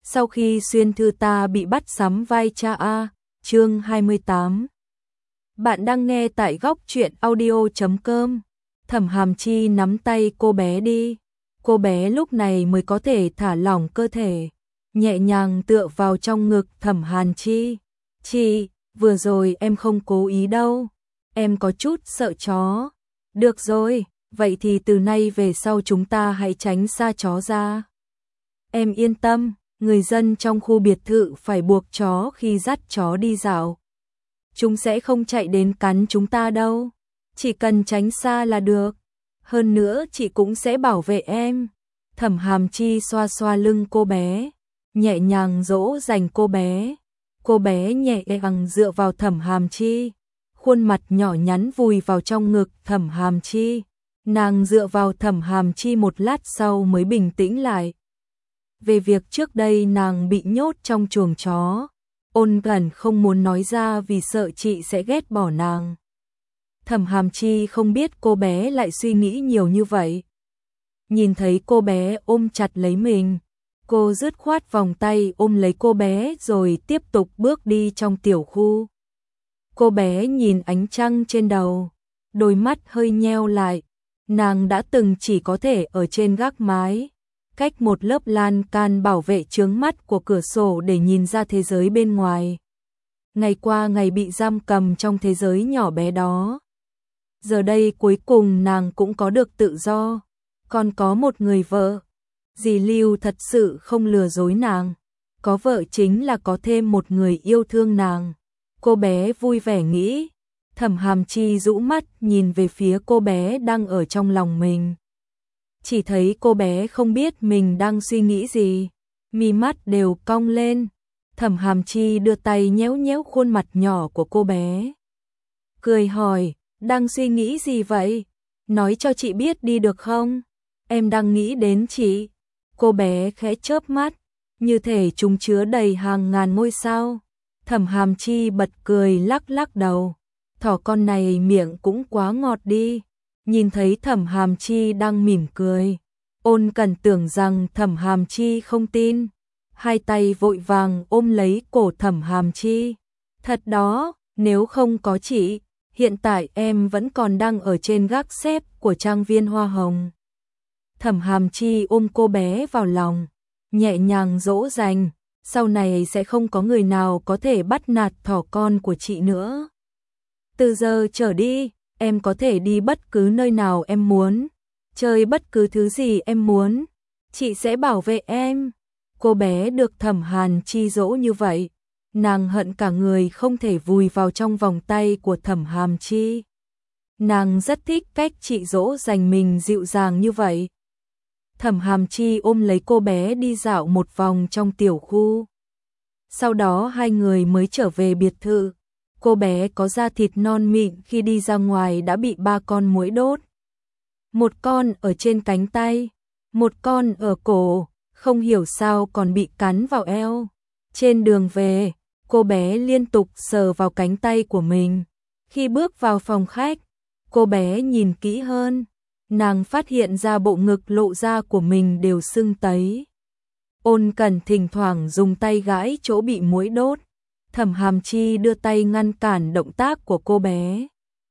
Sau khi xuyên thư ta bị bắt sắm vai cha A, chương 28. Bạn đang nghe tại góc truyện audio.com. Thẩm Hàm Chi nắm tay cô bé đi. Cô bé lúc này mới có thể thả lỏng cơ thể, nhẹ nhàng tựa vào trong ngực Thẩm Hàn Chi. Chị, vừa rồi em không cố ý đâu. Em có chút sợ chó. Được rồi, vậy thì từ nay về sau chúng ta hãy tránh xa chó ra. Em yên tâm, người dân trong khu biệt thự phải buộc chó khi dắt chó đi dạo. Chúng sẽ không chạy đến cắn chúng ta đâu. Chỉ cần tránh xa là được. Hơn nữa chị cũng sẽ bảo vệ em. Thẩm Hàm Chi xoa xoa lưng cô bé, nhẹ nhàng dỗ dành cô bé. Cô bé nhẹ nhàng dựa vào Thẩm Hàm Chi, khuôn mặt nhỏ nhắn vùi vào trong ngực Thẩm Hàm Chi. Nàng dựa vào Thẩm Hàm Chi một lát sau mới bình tĩnh lại. Về việc trước đây nàng bị nhốt trong chuồng chó, Ôn Cẩn không muốn nói ra vì sợ chị sẽ ghét bỏ nàng. Thẩm Hàm Chi không biết cô bé lại suy nghĩ nhiều như vậy. Nhìn thấy cô bé ôm chặt lấy mình, cô dứt khoát vòng tay ôm lấy cô bé rồi tiếp tục bước đi trong tiểu khu. Cô bé nhìn ánh trăng trên đầu, đôi mắt hơi nheo lại. Nàng đã từng chỉ có thể ở trên gác mái, cách một lớp lan can bảo vệ chướng mắt của cửa sổ để nhìn ra thế giới bên ngoài. Ngày qua ngày bị giam cầm trong thế giới nhỏ bé đó. Giờ đây cuối cùng nàng cũng có được tự do, còn có một người vợ. Dì Lưu thật sự không lừa dối nàng, có vợ chính là có thêm một người yêu thương nàng. Cô bé vui vẻ nghĩ. Thẩm Hàm Chi rũ mắt nhìn về phía cô bé đang ở trong lòng mình. Chỉ thấy cô bé không biết mình đang suy nghĩ gì, mi mắt đều cong lên. Thẩm Hàm Chi đưa tay nhéo nhéo khuôn mặt nhỏ của cô bé, cười hỏi, đang suy nghĩ gì vậy? Nói cho chị biết đi được không? Em đang nghĩ đến chị. Cô bé khẽ chớp mắt, như thể chúng chứa đầy hàng ngàn ngôi sao. Thẩm Hàm Chi bật cười lắc lắc đầu. Thỏ con này miệng cũng quá ngọt đi. Nhìn thấy Thẩm Hàm Chi đang mỉm cười, Ôn Cẩn tưởng rằng Thẩm Hàm Chi không tin, hai tay vội vàng ôm lấy cổ Thẩm Hàm Chi. Thật đó, nếu không có chị, hiện tại em vẫn còn đang ở trên gác xếp của trang viên Hoa Hồng. Thẩm Hàm Chi ôm cô bé vào lòng, nhẹ nhàng dỗ dành, sau này sẽ không có người nào có thể bắt nạt thỏ con của chị nữa. Từ giờ trở đi, em có thể đi bất cứ nơi nào em muốn, chơi bất cứ thứ gì em muốn, chị sẽ bảo vệ em. Cô bé được Thẩm Hàn Chi dỗ như vậy, nàng hận cả người không thể vùi vào trong vòng tay của Thẩm Hàm Chi. Nàng rất thích cách chị dỗ dành mình dịu dàng như vậy. Thẩm Hàm Chi ôm lấy cô bé đi dạo một vòng trong tiểu khu. Sau đó hai người mới trở về biệt thự. Cô bé có da thịt non mịn khi đi ra ngoài đã bị 3 con muỗi đốt. Một con ở trên cánh tay, một con ở cổ, không hiểu sao còn bị cắn vào eo. Trên đường về, cô bé liên tục sờ vào cánh tay của mình. Khi bước vào phòng khách, cô bé nhìn kỹ hơn, nàng phát hiện ra bộ ngực lộ ra của mình đều sưng tấy. Ôn Cẩn thỉnh thoảng dùng tay gãi chỗ bị muỗi đốt. Thẩm Hàm Chi đưa tay ngăn cản động tác của cô bé.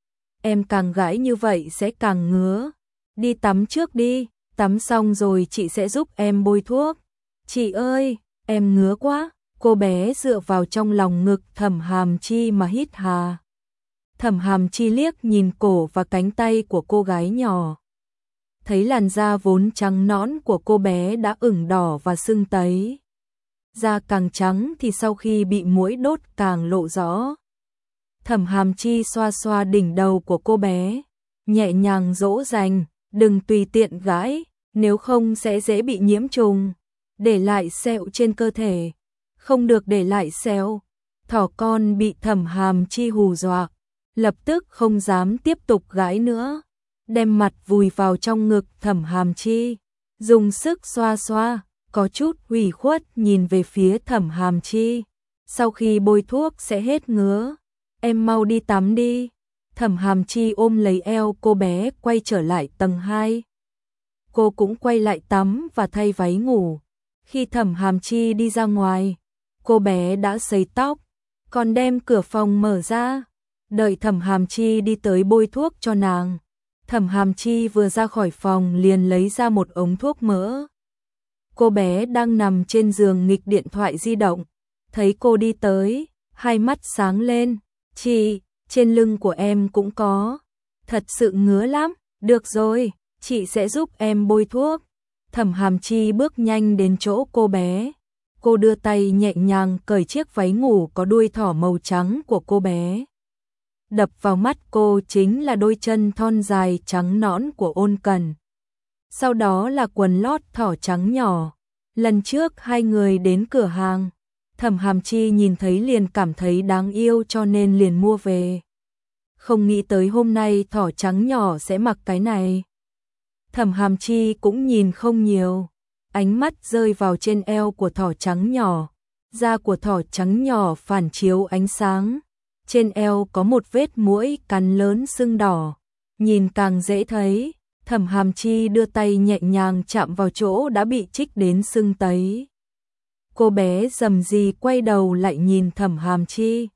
Em càng gãi như vậy sẽ càng ngứa. Đi tắm trước đi, tắm xong rồi chị sẽ giúp em bôi thuốc. Chị ơi, em ngứa quá. Cô bé dựa vào trong lòng ngực Thẩm Hàm Chi mà hít hà. Thẩm Hàm Chi liếc nhìn cổ và cánh tay của cô gái nhỏ. Thấy làn da vốn trắng nõn của cô bé đã ửng đỏ và sưng tấy. Da càng trắng thì sau khi bị muỗi đốt càng lộ rõ. Thẩm Hàm Chi xoa xoa đỉnh đầu của cô bé, nhẹ nhàng dỗ dành, đừng tùy tiện gãi, nếu không sẽ dễ bị nhiễm trùng, để lại sẹo trên cơ thể, không được để lại sẹo. Thỏ con bị Thẩm Hàm Chi hù dọa, lập tức không dám tiếp tục gãi nữa, đem mặt vùi vào trong ngực Thẩm Hàm Chi, dùng sức xoa xoa. Có chút ủy khuất nhìn về phía Thẩm Hàm Chi. Sau khi bôi thuốc sẽ hết ngứa. Em mau đi tắm đi. Thẩm Hàm Chi ôm lấy eo cô bé quay trở lại tầng 2. Cô cũng quay lại tắm và thay váy ngủ. Khi Thẩm Hàm Chi đi ra ngoài, cô bé đã sấy tóc, còn đem cửa phòng mở ra, đợi Thẩm Hàm Chi đi tới bôi thuốc cho nàng. Thẩm Hàm Chi vừa ra khỏi phòng liền lấy ra một ống thuốc mỡ. Cô bé đang nằm trên giường nghịch điện thoại di động, thấy cô đi tới, hai mắt sáng lên. Chị, trên lưng của em cũng có, thật sự ngứa lắm. Được rồi, chị sẽ giúp em bôi thuốc. Thẩm Hàm Chi bước nhanh đến chỗ cô bé. Cô đưa tay nhẹ nhàng cởi chiếc váy ngủ có đuôi thỏ màu trắng của cô bé. Đập vào mắt cô chính là đôi chân thon dài trắng nõn của Ôn Cần. Sau đó là quần lót thỏ trắng nhỏ. Lần trước hai người đến cửa hàng, Thẩm Hàm Chi nhìn thấy liền cảm thấy đáng yêu cho nên liền mua về. Không nghĩ tới hôm nay thỏ trắng nhỏ sẽ mặc cái này. Thẩm Hàm Chi cũng nhìn không nhiều, ánh mắt rơi vào trên eo của thỏ trắng nhỏ. Da của thỏ trắng nhỏ phản chiếu ánh sáng. Trên eo có một vết muỗi cắn lớn sưng đỏ, nhìn càng dễ thấy. Thẩm Hàm Chi đưa tay nhẹ nhàng chạm vào chỗ đã bị chích đến sưng tấy. Cô bé rầm rì quay đầu lại nhìn Thẩm Hàm Chi.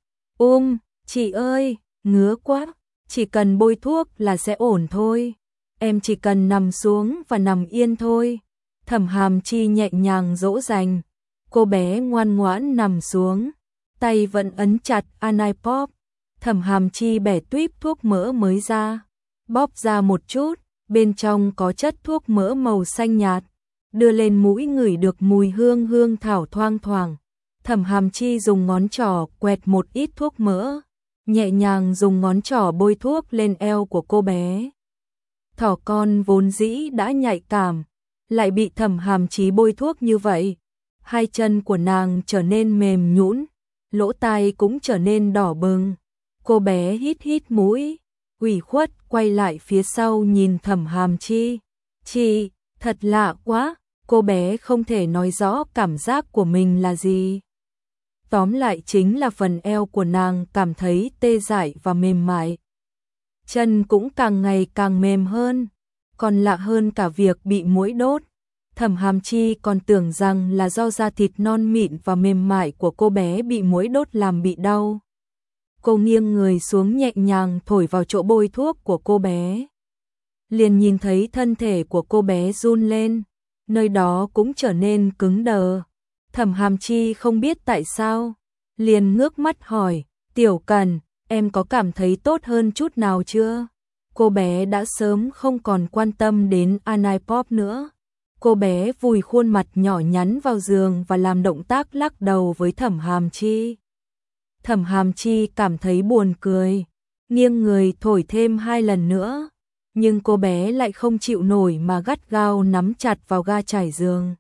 Chị ơi, ngứa quá, chỉ cần bôi thuốc là sẽ ổn thôi. Em chỉ cần nằm xuống và nằm yên thôi. Thẩm Hàm Chi nhẹ nhàng dỗ dành. Cô bé ngoan ngoãn nằm xuống, tay vẫn ấn chặt Anipop. Thẩm Hàm Chi bẻ tuíp thuốc mỡ mới ra, bóp ra một chút, bên trong có chất thuốc mỡ màu xanh nhạt, đưa lên mũi ngửi được mùi hương hương thảo thoang thoảng. Thẩm Hàm Chi dùng ngón trỏ quẹt một ít thuốc mỡ, nhẹ nhàng dùng ngón trỏ bôi thuốc lên eo của cô bé. Thỏ con vốn dĩ đã nhạy cảm, lại bị Thẩm Hàm Chi bôi thuốc như vậy, hai chân của nàng trở nên mềm nhũn, lỗ tai cũng trở nên đỏ bừng. Cô bé hít hít mũi, ủy khuất quay lại phía sau nhìn Thẩm Hàm Chi. Chị, thật lạ quá, cô bé không thể nói rõ cảm giác của mình là gì. Tóm lại chính là phần eo của nàng cảm thấy tê dại và mềm mại. Chân cũng càng ngày càng mềm hơn, còn lạ hơn cả việc bị muỗi đốt. Thẩm Hàm Chi còn tưởng rằng là do da thịt non mịn và mềm mại của cô bé bị muỗi đốt làm bị đau. Cô nghiêng người xuống nhẹ nhàng thổi vào chỗ bôi thuốc của cô bé. Liền nhìn thấy thân thể của cô bé run lên, nơi đó cũng trở nên cứng đờ. Thẩm Hàm Chi không biết tại sao, liền ngước mắt hỏi, Tiểu Cần, em có cảm thấy tốt hơn chút nào chưa? Cô bé đã sớm không còn quan tâm đến Anipop nữa. Cô bé vùi khuôn mặt nhỏ nhắn vào giường và làm động tác lắc đầu với Thẩm Hàm Chi. Thẩm Hàm Chi cảm thấy buồn cười, nghiêng người thổi thêm 2 lần nữa, nhưng cô bé lại không chịu nổi mà gắt gao nắm chặt vào ga trải giường.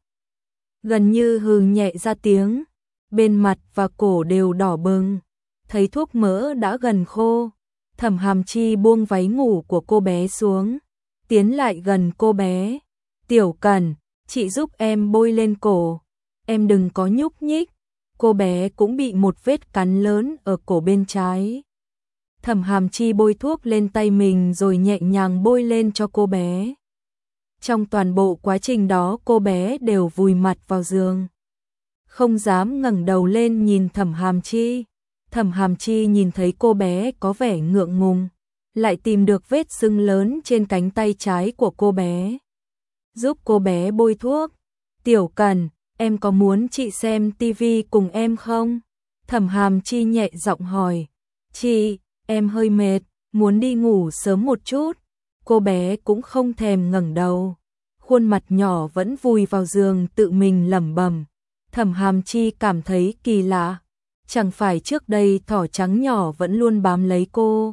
Gần như hừ nhẹ ra tiếng, bên mặt và cổ đều đỏ bừng, thấy thuốc mỡ đã gần khô. Thẩm Hàm Chi buông váy ngủ của cô bé xuống, tiến lại gần cô bé. Tiểu Cần, chị giúp em bôi lên cổ, em đừng có nhúc nhích. Cô bé cũng bị một vết cắn lớn ở cổ bên trái. Thẩm Hàm Chi bôi thuốc lên tay mình rồi nhẹ nhàng bôi lên cho cô bé. Trong toàn bộ quá trình đó cô bé đều vùi mặt vào giường, không dám ngẩng đầu lên nhìn Thẩm Hàm Chi. Thẩm Hàm Chi nhìn thấy cô bé có vẻ ngượng ngùng, lại tìm được vết sưng lớn trên cánh tay trái của cô bé. Giúp cô bé bôi thuốc. Tiểu Cần, em có muốn chị xem tivi cùng em không? Thẩm Hàm Chi nhẹ giọng hỏi. Chị, em hơi mệt, muốn đi ngủ sớm một chút. Cô bé cũng không thèm ngẩng đầu, khuôn mặt nhỏ vẫn vùi vào giường tự mình lẩm bẩm. Thẩm Hàm Chi cảm thấy kỳ lạ, chẳng phải trước đây thỏ trắng nhỏ vẫn luôn bám lấy cô,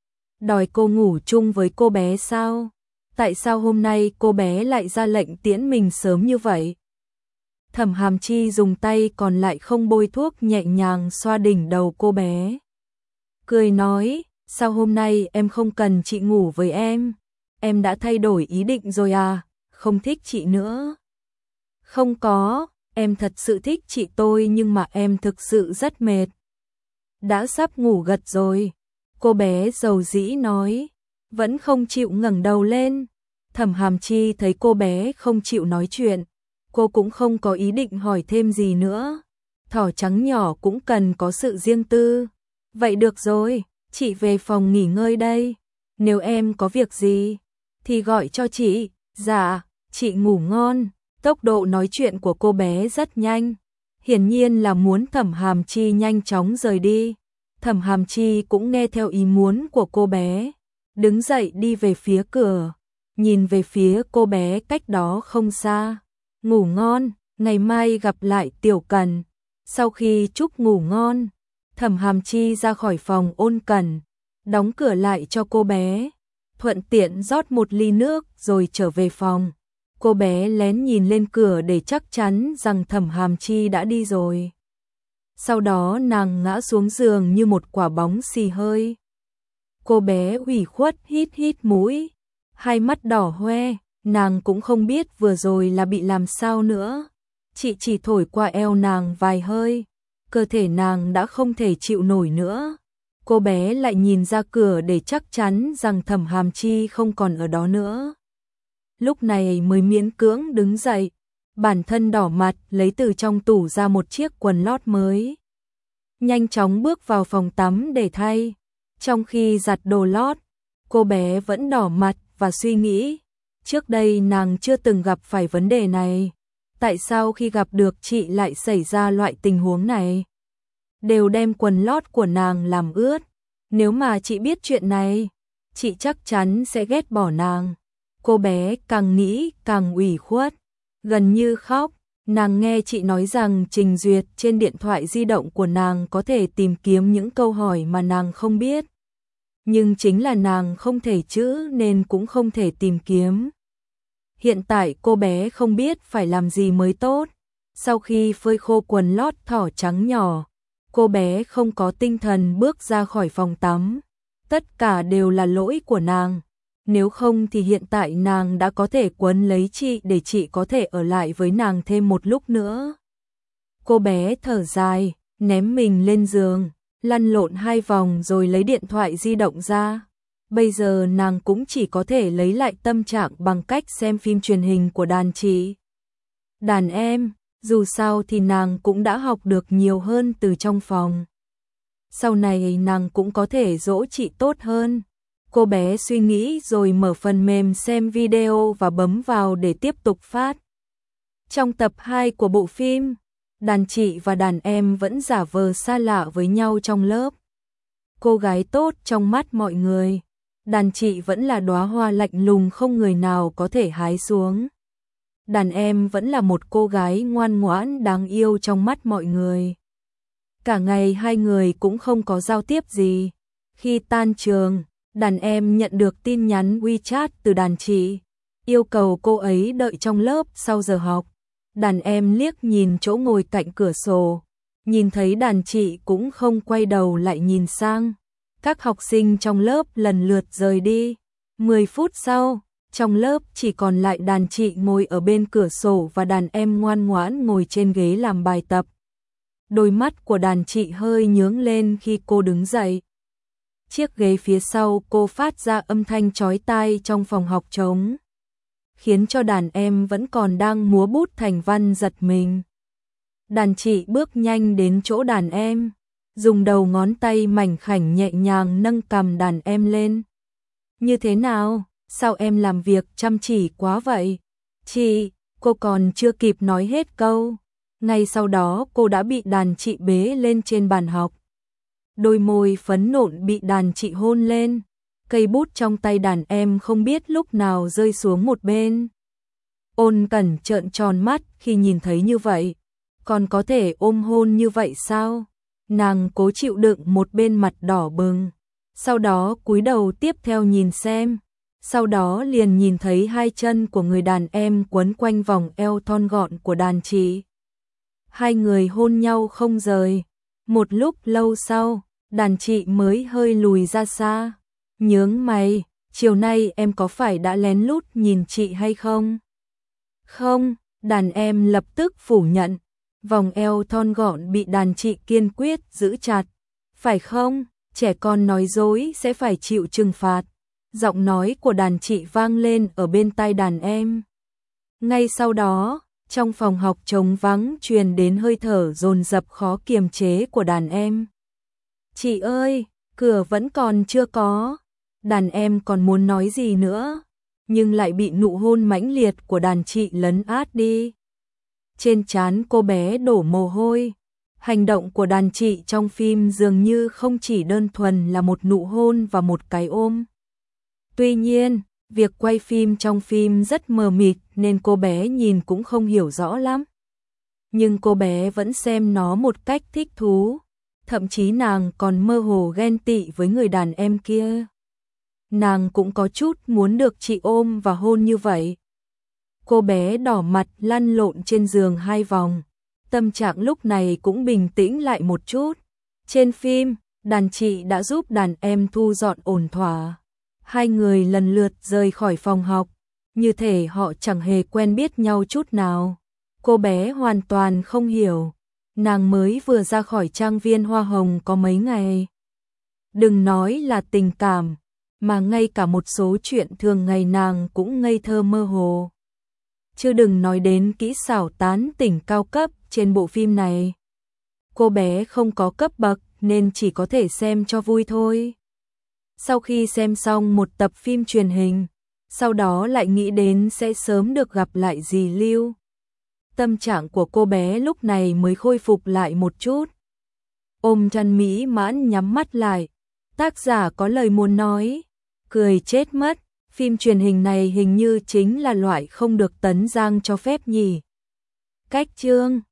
đòi cô ngủ chung với cô bé sao? Tại sao hôm nay cô bé lại ra lệnh tiễn mình sớm như vậy? Thẩm Hàm Chi dùng tay còn lại không bôi thuốc nhẹ nhàng xoa đỉnh đầu cô bé. Cười nói, sao hôm nay em không cần chị ngủ với em? Em đã thay đổi ý định rồi à? Không thích chị nữa? Không có, em thật sự thích chị tôi nhưng mà em thực sự rất mệt. Đã sắp ngủ gật rồi. Cô bé dầu dĩ nói, vẫn không chịu ngẩng đầu lên. Thẩm Hàm Chi thấy cô bé không chịu nói chuyện, cô cũng không có ý định hỏi thêm gì nữa. Thỏ trắng nhỏ cũng cần có sự riêng tư. Vậy được rồi, chị về phòng nghỉ ngơi đây. Nếu em có việc gì thì gọi cho chị. Dạ, chị ngủ ngon. Tốc độ nói chuyện của cô bé rất nhanh, hiển nhiên là muốn Thẩm Hàm Chi nhanh chóng rời đi. Thẩm Hàm Chi cũng nghe theo ý muốn của cô bé, đứng dậy đi về phía cửa, nhìn về phía cô bé cách đó không xa. Ngủ ngon, ngày mai gặp lại Tiểu Cần. Sau khi chúc ngủ ngon, Thẩm Hàm Chi ra khỏi phòng Ôn Cần, đóng cửa lại cho cô bé, thuận tiện rót một ly nước rồi trở về phòng. Cô bé lén nhìn lên cửa để chắc chắn rằng Thẩm Hàm Chi đã đi rồi. Sau đó nàng ngã xuống giường như một quả bóng xì hơi. Cô bé ủy khuất hít hít mũi, hai mắt đỏ hoe, nàng cũng không biết vừa rồi là bị làm sao nữa. Chị chỉ thổi qua eo nàng vài hơi, cơ thể nàng đã không thể chịu nổi nữa. Cô bé lại nhìn ra cửa để chắc chắn rằng Thẩm Hàm Chi không còn ở đó nữa. Lúc này mới miễn cưỡng đứng dậy, bản thân đỏ mặt lấy từ trong tủ ra một chiếc quần lót mới. Nhanh chóng bước vào phòng tắm để thay. Trong khi giặt đồ lót, cô bé vẫn đỏ mặt và suy nghĩ. Trước đây nàng chưa từng gặp phải vấn đề này. Tại sao khi gặp được chị lại xảy ra loại tình huống này? Đều đem quần lót của nàng làm ướt. Nếu mà chị biết chuyện này, chị chắc chắn sẽ ghét bỏ nàng. Cô bé càng nghĩ càng ủy khuất, gần như khóc. Nàng nghe chị nói rằng trình duyệt trên điện thoại di động của nàng có thể tìm kiếm những câu hỏi mà nàng không biết. Nhưng chính là nàng không thể chữ nên cũng không thể tìm kiếm. Hiện tại cô bé không biết phải làm gì mới tốt. Sau khi phơi khô quần lót thỏ trắng nhỏ, cô bé không có tinh thần bước ra khỏi phòng tắm. Tất cả đều là lỗi của nàng. Nếu không thì hiện tại nàng đã có thể quấn lấy chị để chị có thể ở lại với nàng thêm một lúc nữa. Cô bé thở dài, ném mình lên giường, lăn lộn 2 vòng rồi lấy điện thoại di động ra. Bây giờ nàng cũng chỉ có thể lấy lại tâm trạng bằng cách xem phim truyền hình của đàn chị. Đàn em, dù sao thì nàng cũng đã học được nhiều hơn từ trong phòng. Sau này nàng cũng có thể dỗ chị tốt hơn. Cô bé suy nghĩ rồi mở phần mềm xem video và bấm vào để tiếp tục phát. Trong tập 2 của bộ phim, đàn chị và đàn em vẫn giả vờ xa lạ với nhau trong lớp. Cô gái tốt trong mắt mọi người, đàn chị vẫn là đóa hoa lạnh lùng không người nào có thể hái xuống. Đàn em vẫn là một cô gái ngoan ngoãn đáng yêu trong mắt mọi người. Cả ngày hai người cũng không có giao tiếp gì. Khi tan trường, đàn em nhận được tin nhắn WeChat từ đàn chị, yêu cầu cô ấy đợi trong lớp sau giờ học. Đàn em liếc nhìn chỗ ngồi cạnh cửa sổ, nhìn thấy đàn chị cũng không quay đầu lại nhìn sang. Các học sinh trong lớp lần lượt rời đi. 10 phút sau, trong lớp chỉ còn lại đàn chị ngồi ở bên cửa sổ và đàn em ngoan ngoãn ngồi trên ghế làm bài tập. Đôi mắt của đàn chị hơi nhướng lên khi cô đứng dậy. Chiếc ghế phía sau cô phát ra âm thanh chói tai trong phòng học trống, khiến cho đàn em vẫn còn đang múa bút thành văn giật mình. Đàn chị bước nhanh đến chỗ đàn em, dùng đầu ngón tay mảnh khảnh nhẹ nhàng nâng cằm đàn em lên. Như thế nào? Sao em làm việc chăm chỉ quá vậy? Chị, cô còn chưa kịp nói hết câu. Ngay sau đó cô đã bị đàn chị bế lên trên bàn học. Đôi môi phấn nộn bị đàn chị hôn lên. Cây bút trong tay đàn em không biết lúc nào rơi xuống một bên. Ôn Cẩn trợn tròn mắt khi nhìn thấy như vậy. Còn có thể ôm hôn như vậy sao? Nàng cố chịu đựng một bên mặt đỏ bừng. Sau đó cúi đầu tiếp theo nhìn xem. Sau đó liền nhìn thấy hai chân của người đàn em quấn quanh vòng eo thon gọn của đàn chị. Hai người hôn nhau không rời. Một lúc lâu sau, đàn chị mới hơi lùi ra xa. Nhướng mày, chiều nay em có phải đã lén lút nhìn chị hay không? Không, đàn em lập tức phủ nhận. Vòng eo thon gọn bị đàn chị kiên quyết giữ chặt. Phải không? Trẻ con nói dối sẽ phải chịu trừng phạt. Giọng nói của đàn chị vang lên ở bên tai đàn em. Ngay sau đó, Trong phòng học trống vắng truyền đến hơi thở dồn dập khó kiềm chế của đàn em. Chị ơi, cửa vẫn còn chưa có. Đàn em còn muốn nói gì nữa, nhưng lại bị nụ hôn mãnh liệt của đàn chị lấn át đi. Trên trán cô bé đổ mồ hôi. Hành động của đàn chị trong phim dường như không chỉ đơn thuần là một nụ hôn và một cái ôm. Tuy nhiên, việc quay phim trong phim rất mờ mịt nên cô bé nhìn cũng không hiểu rõ lắm. Nhưng cô bé vẫn xem nó một cách thích thú. Thậm chí nàng còn mơ hồ ghen tị với người đàn em kia. Nàng cũng có chút muốn được chị ôm và hôn như vậy. Cô bé đỏ mặt lăn lộn trên giường 2 vòng. Tâm trạng lúc này cũng bình tĩnh lại một chút. Trên phim, đàn chị đã giúp đàn em thu dọn ổn thỏa. 2 người lần lượt rời khỏi phòng học, như thể họ chẳng hề quen biết nhau chút nào. Cô bé hoàn toàn không hiểu, nàng mới vừa ra khỏi trang viên hoa hồng có mấy ngày. Đừng nói là tình cảm, mà ngay cả một số chuyện thường ngày nàng cũng ngây thơ mơ hồ. Chứ đừng nói đến kỹ xảo tán tỉnh cao cấp trên bộ phim này. Cô bé không có cấp bậc nên chỉ có thể xem cho vui thôi. Sau khi xem xong một tập phim truyền hình, sau đó lại nghĩ đến sẽ sớm được gặp lại dì Lưu. Tâm trạng của cô bé lúc này mới khôi phục lại một chút. Ôm chăn mỹ mãn nhắm mắt lại. Tác giả có lời muốn nói, cười chết mất. Phim truyền hình này hình như chính là loại không được Tấn Giang cho phép nhỉ. Cách chương